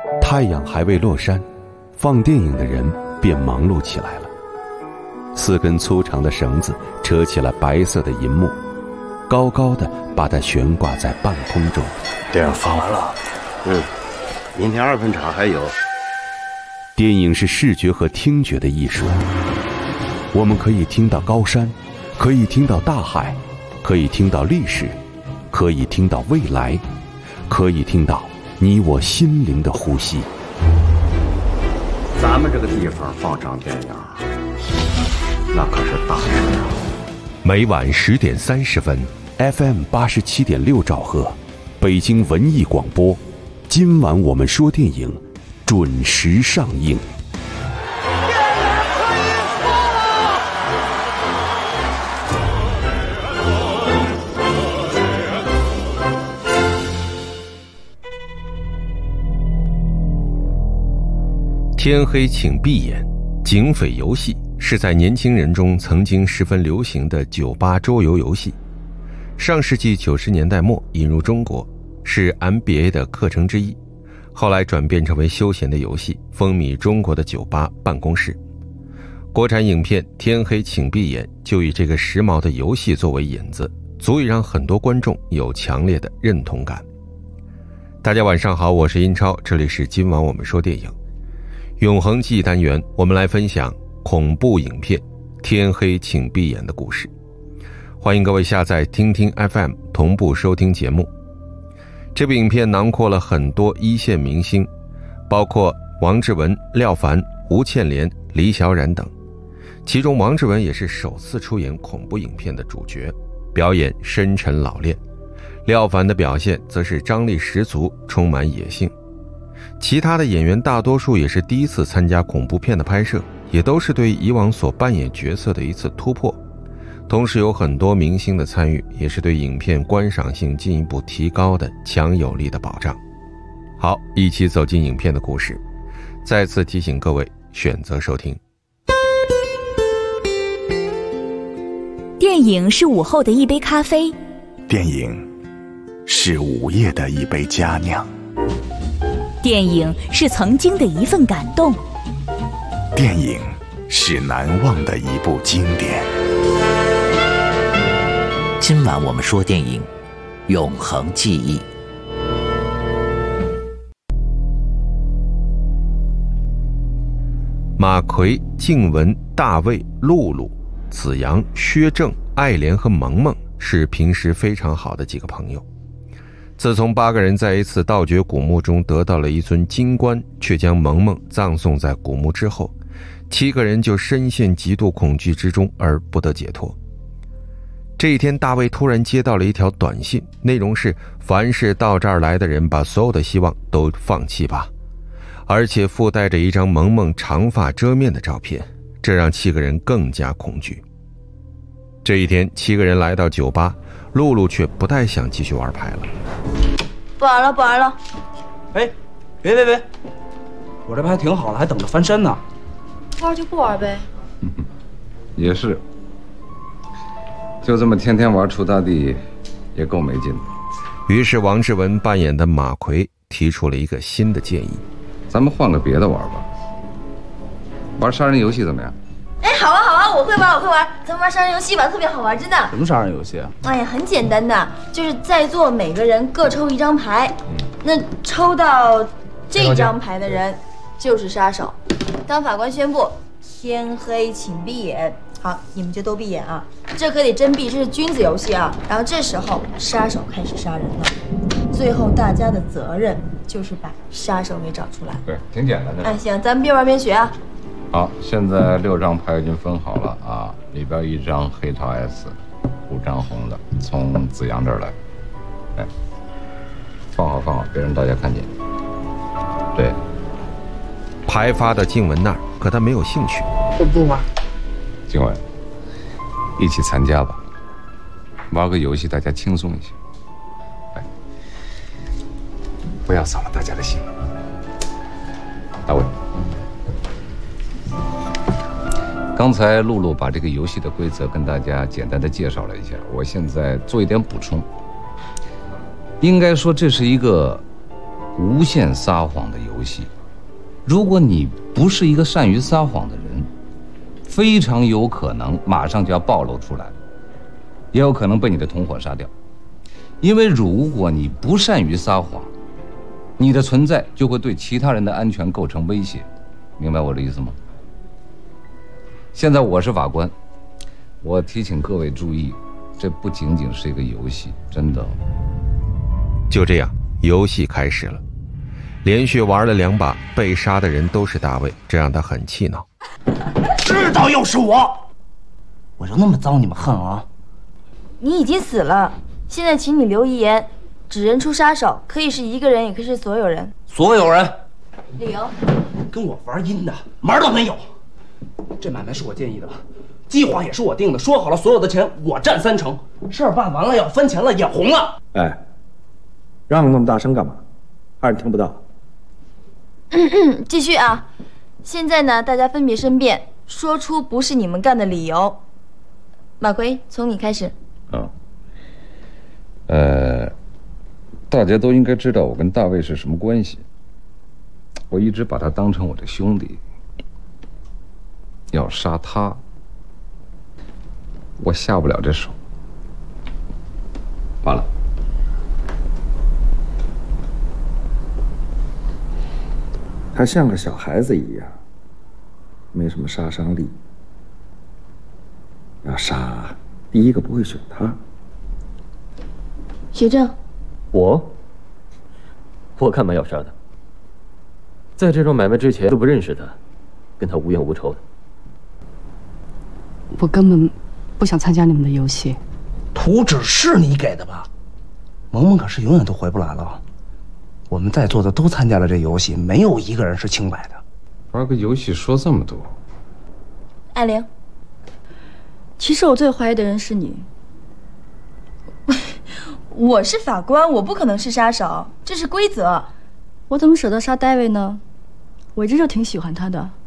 太阳还未落山，放电影的人便忙碌起来了。4根粗长的绳子扯起了白色的银幕，高高的把它悬挂在半空中。 电影放完了，明天2分场还有。 电影是视觉和听觉的艺术，我们可以听到高山，可以听到大海，可以听到历史，可以听到未来，可以听到你我心灵的呼吸。 咱们这个地方放场电影，那可是大事啊！ 每晚10点30分 ，FM 87.6兆赫，北京文艺广播。今晚我们说电影，准时上映。天黑请闭眼，警匪游戏是在年轻人中曾经十分流行的酒吧桌游游戏。上世纪90年代末引入中国，是 MBA 的课程之一，后来转变成为休闲的游戏，风靡中国的酒吧、办公室。国产影片《天黑请闭眼》就以这个时髦的游戏作为引子，足以让很多观众有强烈的认同感。大家晚上好，我是英超，这里是今晚我们说电影。永恒记忆单元，我们来分享恐怖影片《天黑请闭眼》的故事。欢迎各位下载听听 FM 同步收听节目。这部影片囊括了很多一线明星，包括王志文、廖凡、吴倩莲、李小冉等。其中王志文也是首次出演恐怖影片的主角，表演深沉老练。廖凡的表现则是张力十足，充满野性。其他的演员大多数也是第一次参加恐怖片的拍摄，也都是对以往所扮演角色的一次突破。同时有很多明星的参与，也是对影片观赏性进一步提高的强有力的保障。好，一起走进影片的故事。再次提醒各位选择收听。 电影是午后的一杯咖啡， 电影是午夜的一杯佳酿， 电影是曾经的一份感动， 电影是难忘的一部经典。 今晚我们说电影，永恒记忆。 马奎、静雯、大卫、露露、子阳、薛正、爱莲和萌萌是平时非常好的几个朋友。自从8个人在一次盗掘古墓中得到了一尊金棺，却将萌萌葬送在古墓之后，7个人就深陷极度恐惧之中而不得解脱。这一天，大卫突然接到了一条短信，内容是：凡是到这儿来的人，把所有的希望都放弃吧，而且附带着一张萌萌长发遮面的照片，这让7个人更加恐惧。这一天，7个人来到酒吧，露露却不太想继续玩牌了。 不玩了，不玩了。 哎，别，我这牌挺好的，还等着翻身呢。 不玩就不玩呗。 也是，就这么天天玩锄大地，也够没劲的。 于是王志文扮演的马奎提出了一个新的建议： 咱们换个别的玩吧，玩杀人游戏怎么样？ 哎，好啊，我会玩，咱们玩杀人游戏吧，特别好玩，真的。 什么杀人游戏啊？ 哎呀，很简单的，就是在座每个人各抽一张牌，那抽到这张牌的人就是杀手。当法官宣布天黑请闭眼，好，你们就都闭眼啊，这可得真闭，这是君子游戏啊。然后这时候杀手开始杀人了，最后大家的责任就是把杀手给找出来。 对，挺简单的。 哎，行，咱们边玩边学啊。 好，现在6张牌已经分好了啊，里边1张黑桃 S， 5张红的，从子阳这儿来。哎，放好，别让大家看见。对， 牌发到静雯那儿，可他没有兴趣。 我不玩。 静雯，一起参加吧，玩个游戏，大家轻松一些。哎，不要扫了大家的兴。大卫。刚才露露把这个游戏的规则跟大家简单的介绍了一下，我现在做一点补充。应该说这是一个无限撒谎的游游戏。如果你不是一个善于撒谎的人，非常有可能马上就要暴露出来，也有可能被你的同伙杀掉。因为如果你不善于撒谎，你的存在就会对其他人的安全构成威胁，明白我的意思吗？现在我是法官，我提醒各位注意，这不仅仅是一个游戏，真的。 就这样，游戏开始了。连续玩了2把，被杀的人都是大卫，这让他很气恼。 知道又是我就那么遭你们恨啊！ 你已经死了，现在请你留遗言，指认出杀手，可以是一个人，也可以是所有人。 所有人， 理由？ 跟我玩阴的门都没有。这买卖是我建议的，计划也是我定的，说好了所有的钱我占30%，事儿办完了要分钱了，眼红了。 哎，让那么大声干嘛？还是听不到？ 继续啊！现在呢，大家分别申辩，说出不是你们干的理由。马奎，从你开始。 大家都应该知道我跟大卫是什么关系。我一直把他当成我的兄弟，要杀他，我下不了这手。完了。 他像个小孩子一样，没什么杀伤力。要杀，第一个不会选他。 学正， 我干嘛要杀他？在这桩买卖之前都不认识他，跟他无冤无仇的。 我根本不想参加你们的游戏。 图纸是你给的吧？萌萌可是永远都回不来了。我们在座的都参加了这游戏，没有一个人是清白的。 玩个游戏说这么多。 艾玲， 其实我最怀疑的人是你。 我是法官，我不可能是杀手，这是规则。 我怎么舍得杀戴维呢？我一直就挺喜欢他的。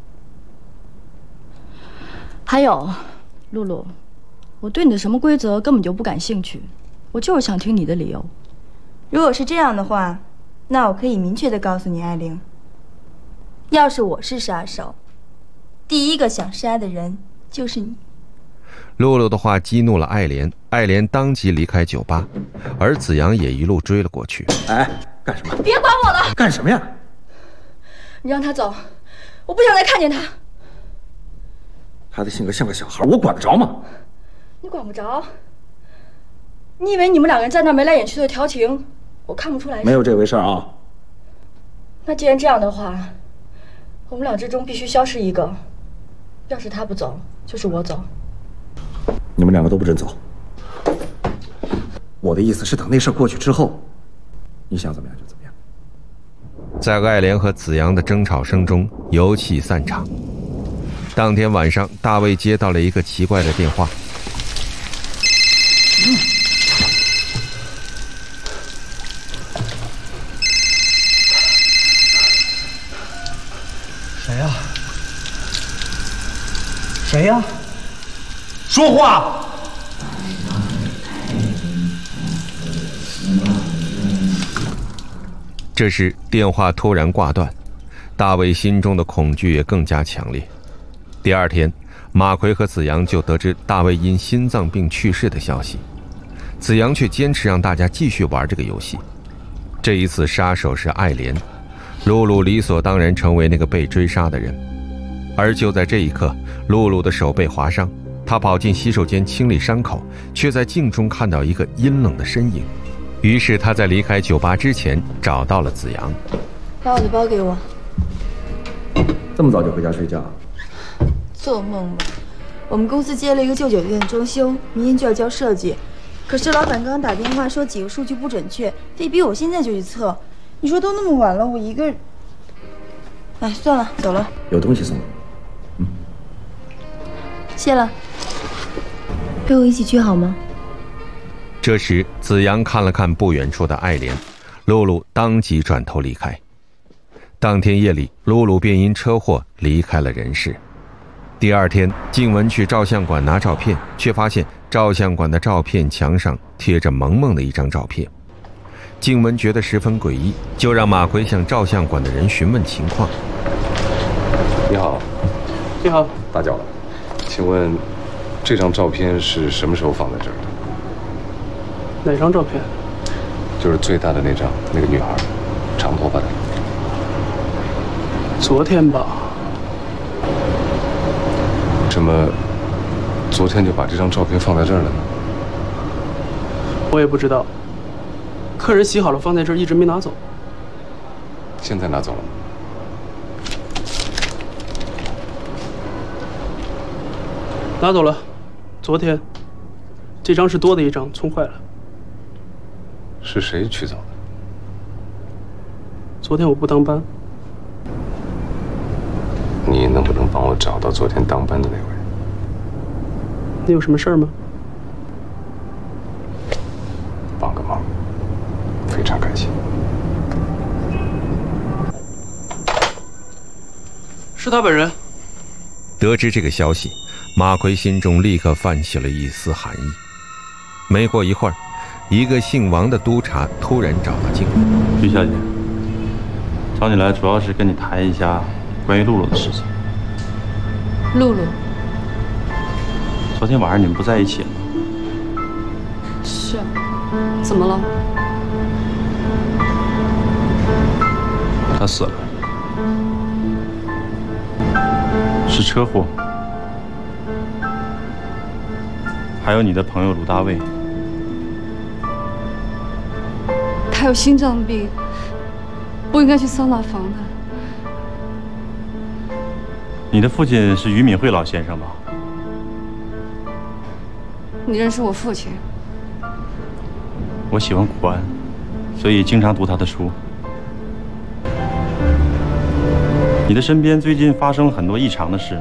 还有，露露，我对你的什么规则根本就不感兴趣，我就是想听你的理由。 如果是这样的话，那我可以明确的告诉你，艾玲，要是我是杀手，第一个想杀的人就是你。 露露的话激怒了艾莲，艾莲当即离开酒吧，而子阳也一路追了过去。 哎，干什么？ 别管我了！ 干什么呀？ 你让他走，我不想再看见他。 他的性格像个小孩，我管得着吗？ 你管不着。你以为你们2个人在那眉来眼去的调情，我看不出来？ 没有这回事啊。 那既然这样的话，我们俩之中必须消失一个。要是他不走，就是我走。 你们2个都不准走。我的意思是，等那事过去之后，你想怎么样就怎么样。 在艾莲和子阳的争吵声中，游戏散场。当天晚上，大卫接到了一个奇怪的电话。 谁呀？谁呀？说话！ 这时电话突然挂断，大卫心中的恐惧也更加强烈。第二天，马奎和子阳就得知大卫因心脏病去世的消息，子阳却坚持让大家继续玩这个游戏。这一次杀手是艾莲，露露理所当然成为那个被追杀的人。而就在这一刻，露露的手被划伤，她跑进洗手间清理伤口，却在镜中看到一个阴冷的身影。于是她在离开酒吧之前找到了子阳。 把我的包给我。 这么早就回家睡觉？ 做梦吧！我们公司接了一个旧酒店的装修，明天就要交设计，可是老板刚刚打电话说几个数据不准确，非逼我现在就去测。你说都那么晚了，我一个人……哎，算了，走了。 有东西送你。 谢了。陪我一起去好吗？ 这时，子阳看了看不远处的艾莲，露露当即转头离开。当天夜里，露露便因车祸离开了人世。第二天，静雯去照相馆拿照片，却发现照相馆的照片墙上贴着萌萌的一张照片。 静雯觉得十分诡异，就让马奎向照相馆的人询问情况。 你好。 你好， 打搅了，请问这张照片是什么时候放在这儿的？ 哪张照片？ 就是最大的那张，那个女孩，长头发的。 昨天吧。 怎么昨天就把这张照片放在这儿了呢？ 我也不知道。客人洗好了放在这儿，一直没拿走。 现在拿走了吗？ 拿走了。昨天这张是多的一张，冲坏了。 是谁取走的？ 昨天我不当班。 你能不能帮我找到昨天当班的那位？ 你有什么事儿吗？ 帮个忙，非常感谢。 是他本人。 得知这个消息，马奎心中立刻泛起了一丝寒意。没过一会儿，一个姓王的督察突然找到静雯。 徐小姐，找你来主要是跟你谈一下关于露露的事情。 露露， 昨天晚上你们不在一起了吗？ 是，怎么了？ 她死了，是车祸。还有你的朋友鲁大卫， 他有心脏病，不应该去桑拿房的。 你的父亲是俞敏慧老先生吧？ 你认识我父亲？ 我喜欢古安，所以经常读他的书。你的身边最近发生了很多异常的事。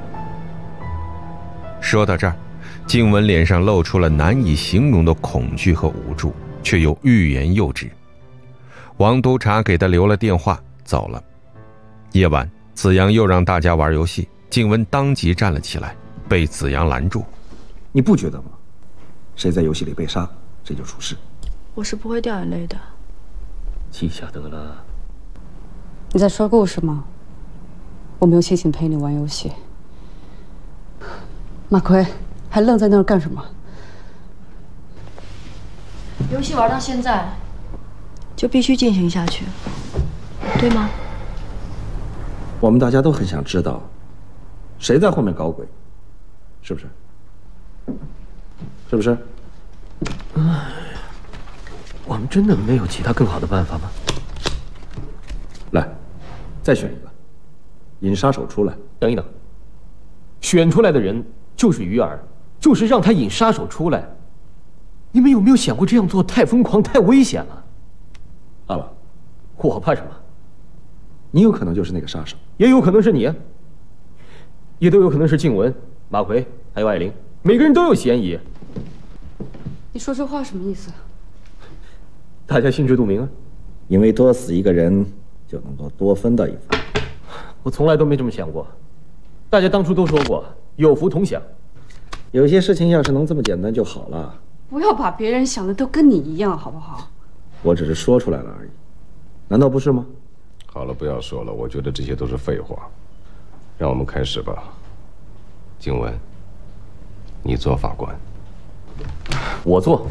说到这儿，静雯脸上露出了难以形容的恐惧和无助，却又欲言又止。王督察给他留了电话，走了。夜晚，子阳又让大家玩游戏，静雯当即站了起来，被子阳拦住。 你不觉得吗？谁在游戏里被杀，谁就出事。 我是不会掉眼泪的。 记下得了。 你在说故事吗？我没有心情陪你玩游戏。马奎，还愣在那儿干什么？游戏玩到现在，就必须进行下去，对吗？ 我们大家都很想知道，谁在后面搞鬼，是不是？是不是？ 我们真的没有其他更好的办法吗？ 来，再选一个，引杀手出来。 等一等，选出来的人就是鱼儿，就是让他引杀手出来。你们有没有想过这样做太疯狂、太危险了？ 阿老， 我怕什么？ 你有可能就是那个杀手， 也有可能是你，也都有可能是静雯、马奎还有艾琳，每个人都有嫌疑。 你说这话什么意思？ 大家心知肚明啊。 因为多死一个人就能够多分到一分。 我从来都没这么想过。大家当初都说过有福同享， 有些事情要是能这么简单就好了。 不要把别人想的都跟你一样，好不好？ 我只是说出来了而已，难道不是吗？ 好了，不要说了，我觉得这些都是废话。让我们开始吧。静雯，你做法官。 我做。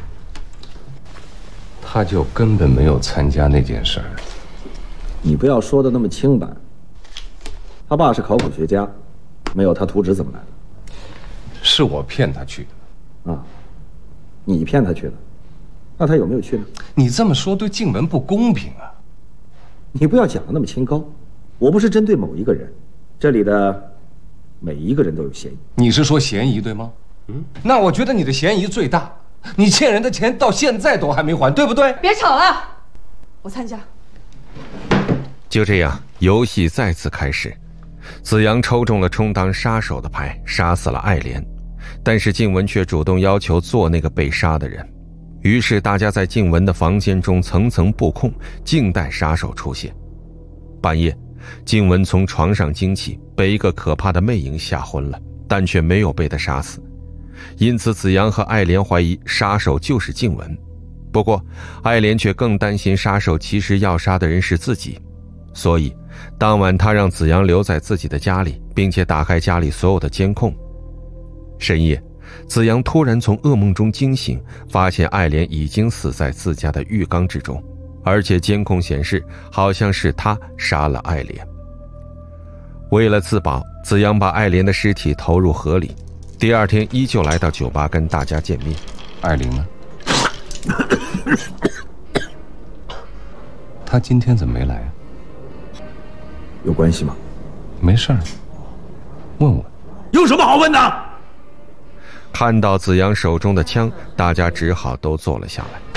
他就根本没有参加那件事儿。 你不要说的那么轻白。他爸是考古学家，没有他图纸怎么来的？ 是我骗他去的。 啊，你骗他去的，那他有没有去呢？ 你这么说对静雯不公平啊！ 你不要讲得那么清高，我不是针对某一个人，这里的每一个人都有嫌疑。 你是说嫌疑对吗？那我觉得你的嫌疑最大。你欠人的钱到现在都还没还，对不对？ 别吵了，我参加。 就这样，游戏再次开始。子阳抽中了充当杀手的牌，杀死了爱莲，但是静雯却主动要求做那个被杀的人。于是大家在静雯的房间中层层布控，静待杀手出现。半夜，静雯从床上惊起，被一个可怕的魅影吓昏了，但却没有被他杀死。因此子阳和爱莲怀疑杀手就是静雯。 不过爱莲却更担心杀手其实要杀的人是自己，所以当晚他让子阳留在自己的家里，并且打开家里所有的监控。深夜，子阳突然从噩梦中惊醒，发现爱莲已经死在自家的浴缸之中，而且监控显示好像是他杀了爱莲。为了自保，子阳把爱莲的尸体投入河里，第二天依旧来到酒吧跟大家见面。 爱玲呢？他今天怎么没来啊？ 有关系吗？ 没事儿，问问。 有什么好问的？ 看到子阳手中的枪，大家只好都坐了下来。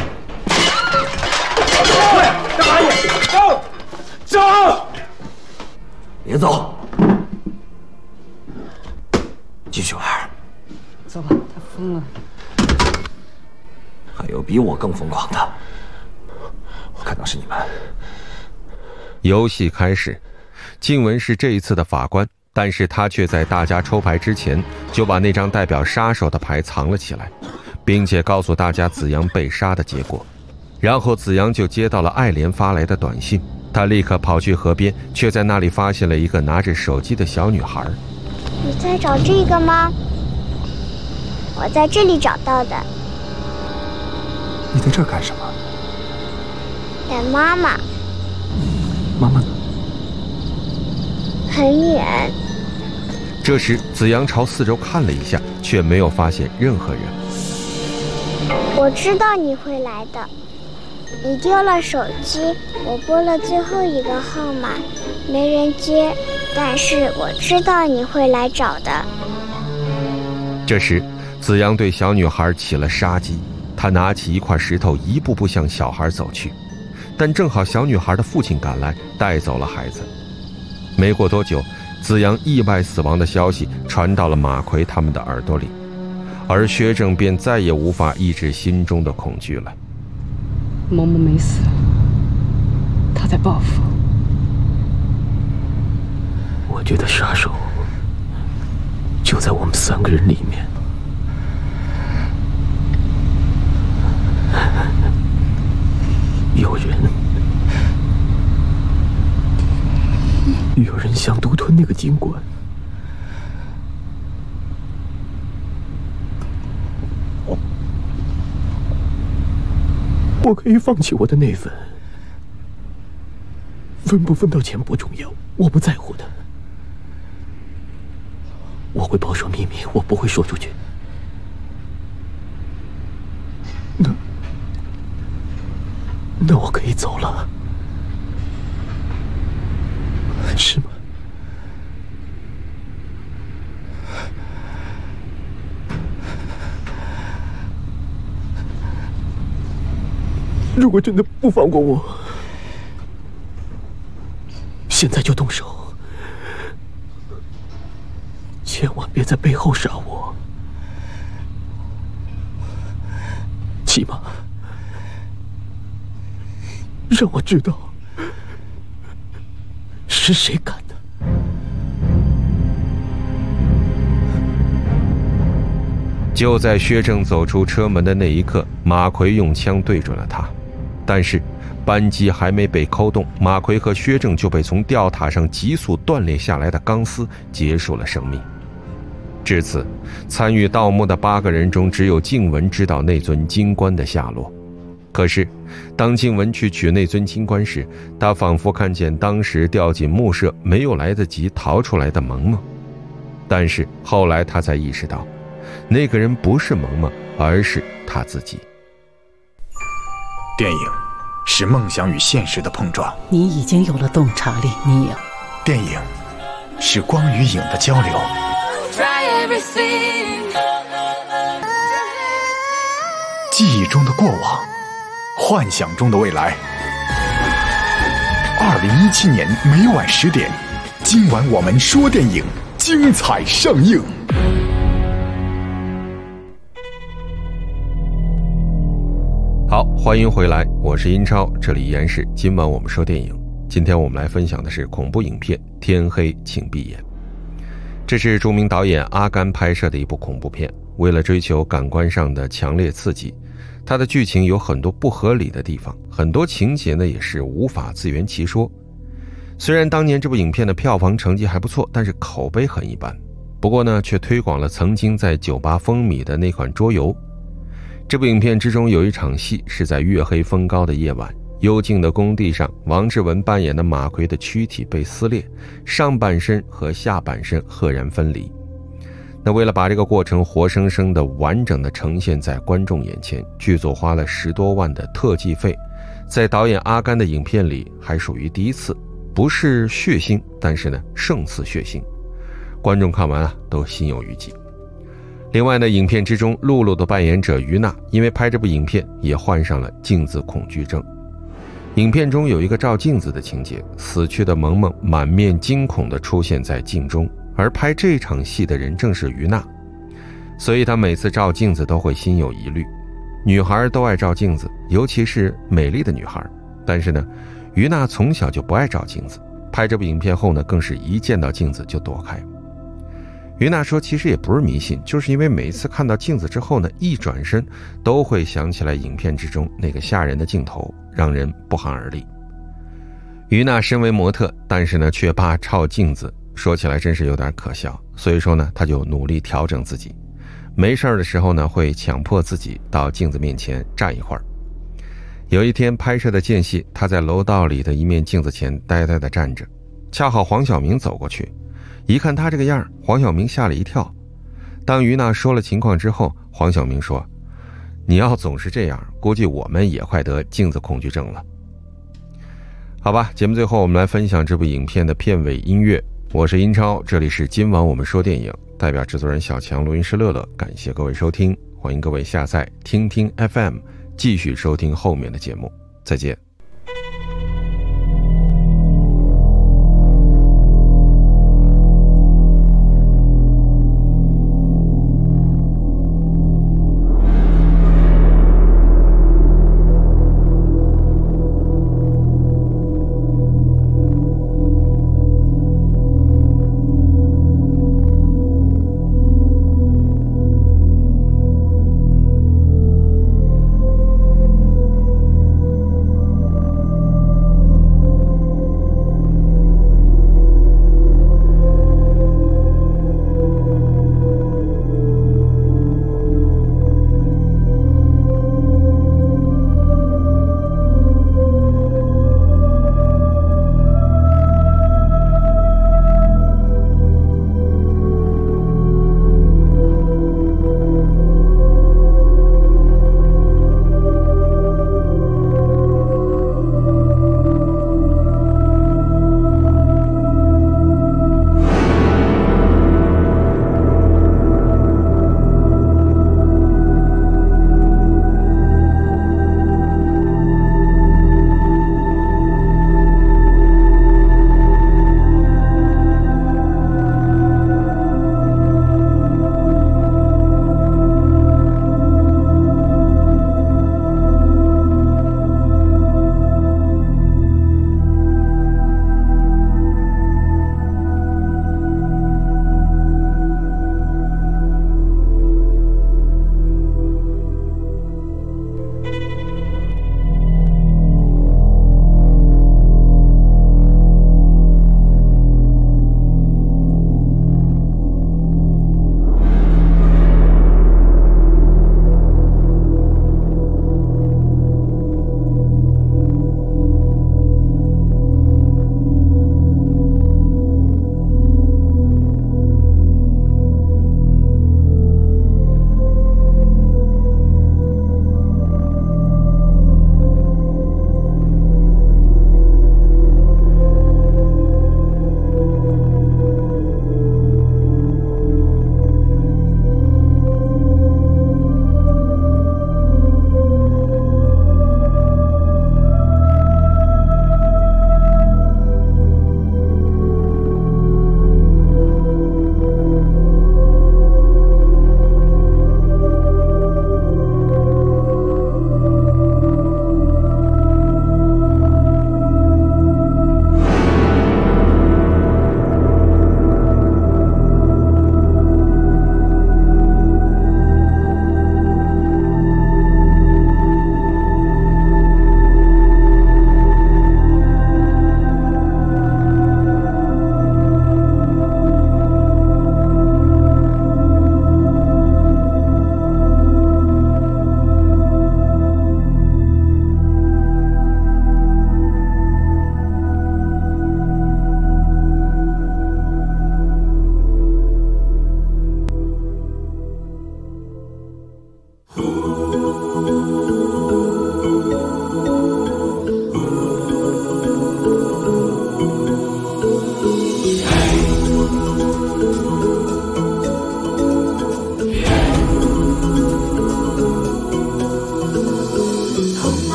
喂，干嘛你？走！别走，继续玩。 走吧，他疯了。 还有比我更疯狂的，我看到是你们。 游戏开始，静雯是这一次的法官，但是他却在大家抽牌之前就把那张代表杀手的牌藏了起来，并且告诉大家子阳被杀的结果。然后子阳就接到了爱莲发来的短信，他立刻跑去河边，却在那里发现了一个拿着手机的小女孩。 你在找这个吗？我在这里找到的。 你在这儿干什么？ 等妈妈。 妈妈呢？ 很远。 这时子阳朝四周看了一下，却没有发现任何人。 我知道你会来的。你丢了手机，我拨了最后一个号码，没人接，但是我知道你会来找的。 这时子阳对小女孩起了杀机，他拿起一块石头一步步向小孩走去，但正好小女孩的父亲赶来，带走了孩子。没过多久，子阳意外死亡的消息传到了马奎他们的耳朵里，而薛正便再也无法抑制心中的恐惧了。 嬷嬷没死，他在报复。 我觉得杀手就在我们3个人里面。有人想独吞那个金冠。我可以放弃我的那份，分不分到钱不重要，我不在乎的。我会保守秘密，我不会说出去。那我可以走了，是吗？如果真的不放过我，现在就动手，千万别在背后杀我，起码让我知道是谁干的。 就在薛正走出车门的那一刻，马奎用枪对准了他，但是扳机还没被扣动，马奎和薛正就被从吊塔上急速断裂下来的钢丝结束了生命。至此，参与盗墓的8个人中，只有静雯知道那尊金冠的下落。可是当静雯去取那尊金冠时，她仿佛看见当时掉进墓舍没有来得及逃出来的萌萌。但是后来她才意识到，那个人不是萌萌，而是她自己。 电影是梦想与现实的碰撞， 你已经有了洞察力，你有。 电影是光与影的交流，记忆中的过往，幻想中的未来。2017年每晚10点，今晚我们说电影，精彩上映。 好，欢迎回来，我是英超，这里依然是今晚我们说电影。今天我们来分享的是恐怖影片《天黑请闭眼》。这是著名导演阿甘拍摄的一部恐怖片，为了追求感官上的强烈刺激， 它的剧情有很多不合理的地方，很多情节呢也是无法自圆其说。虽然当年这部影片的票房成绩还不错，但是口碑很一般。不过呢，却推广了曾经在酒吧风靡的那款桌游。这部影片之中有一场戏是在月黑风高的夜晚，幽静的工地上，王志文扮演的马奎的躯体被撕裂，上半身和下半身赫然分离。那为了把这个过程活生生的完整的呈现在观众眼前，剧组花了10多万的特技费，在导演阿甘的影片里还属于第一次，不是血腥，但是呢胜似血腥，观众看完都心有余悸。另外呢，影片之中露露的扮演者于娜因为拍这部影片也患上了镜子恐惧症。影片中有一个照镜子的情节，死去的萌萌满面惊恐地出现在镜中，而拍这场戏的人正是于娜，所以她每次照镜子都会心有疑虑。女孩都爱照镜子，尤其是美丽的女孩，但是呢，于娜从小就不爱照镜子，拍这部影片后呢，更是一见到镜子就躲开。于娜说其实也不是迷信，就是因为每一次看到镜子之后呢，一转身都会想起来影片之中那个吓人的镜头，让人不寒而栗。于娜身为模特，但是呢却怕照镜子，说起来真是有点可笑，所以说呢她就努力调整自己，没事的时候呢会强迫自己到镜子面前站一会儿。有一天拍摄的间隙，她在楼道里的一面镜子前呆呆地站着，恰好黄晓明走过去，一看他这个样，黄晓明吓了一跳。当于娜说了情况之后，黄晓明说：“你要总是这样，估计我们也快得镜子恐惧症了。”好吧，节目最后我们来分享这部影片的片尾音乐。我是英超，这里是今晚我们说电影，代表制作人小强，录音师乐乐，感谢各位收听，欢迎各位下载听听 FM， 继续收听后面的节目，再见。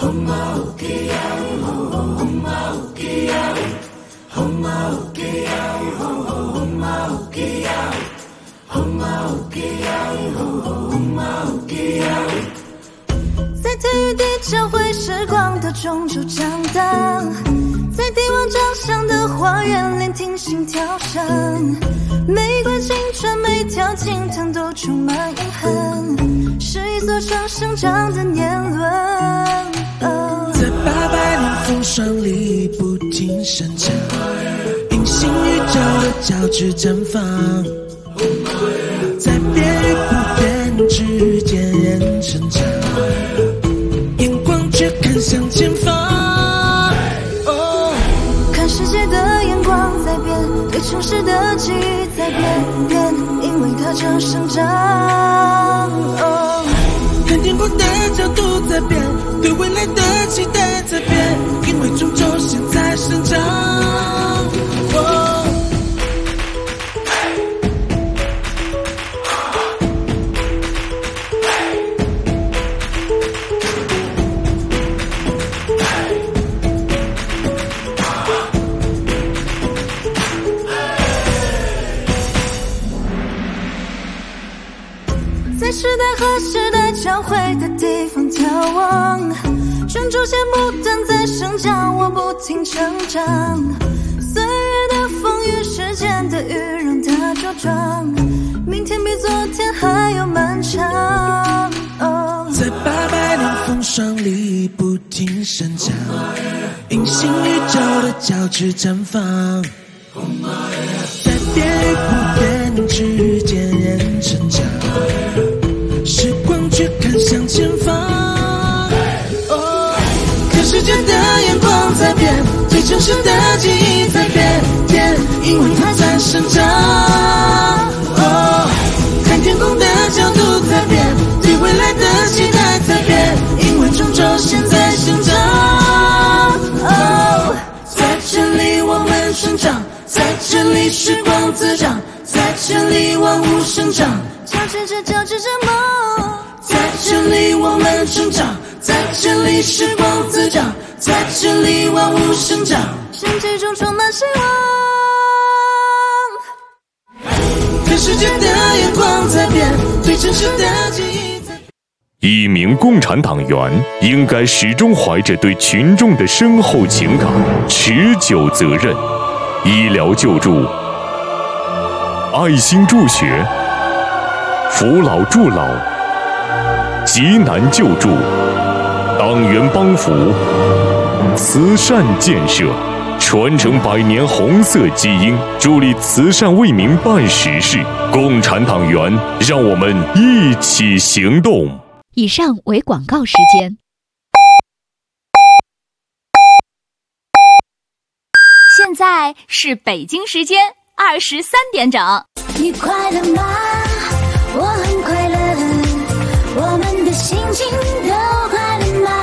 在天与地交汇时光的终究长大，在帝王掌上的花园聆听心跳声，每一段青春每条青藤都充满印痕，是一座城生长的年轮。 在800年风霜里不停生长，隐形宇宙的交织绽放，在变与不变之间人成长，眼光却看向前方。 看世界的眼光在变，对城市的记忆在变，因为它正生长。 看天空的角度在变，对未来的期待在变，因为终究现在生长。 在时代和时代交汇的地方眺望，专注线不断在生长，我不停成长。岁月的风雨，时间的雨，让它茁壮，明天比昨天还要漫长。 在800年风霜里不停生长，隐形宇宙的交织绽放，在变与不变之间人成长，时光却看向前方。看世界的眼光在变，对城市的记忆在变，因为它在生长。看天空的角度在变，对未来的期待在变，因为终究现在生长。在这里我们生长，在这里时光滋长，在这里万物生长， 交织着梦。 在这里我们成长，在这里时光滋长，在这里万物生长， 生气中充满希望。 看世界的眼光在变，对城市的记忆在变。 一名共产党员应该始终怀着对群众的深厚情感、持久责任。医疗救助、爱心助学、扶老助老、急难救助、党员帮扶、慈善建设，传承100年红色基因，助力慈善为民办实事。共产党员，让我们一起行动。 以上为广告时间。现在是北京时间23点整。 你快乐吗？我很快乐，我们的心情都快乐吗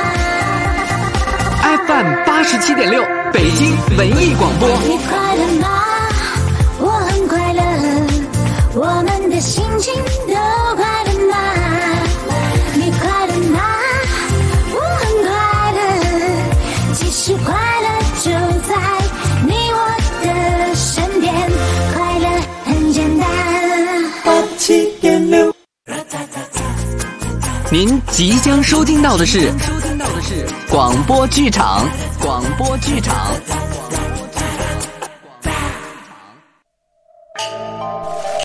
？FM87.6，北京文艺广播。 你快乐吗？我很快乐，我们的心情都快乐吗？你快乐吗？我很快乐，其实快乐就在你我的身边，快乐很简单。87.6。 您即将收听到的是广播剧场。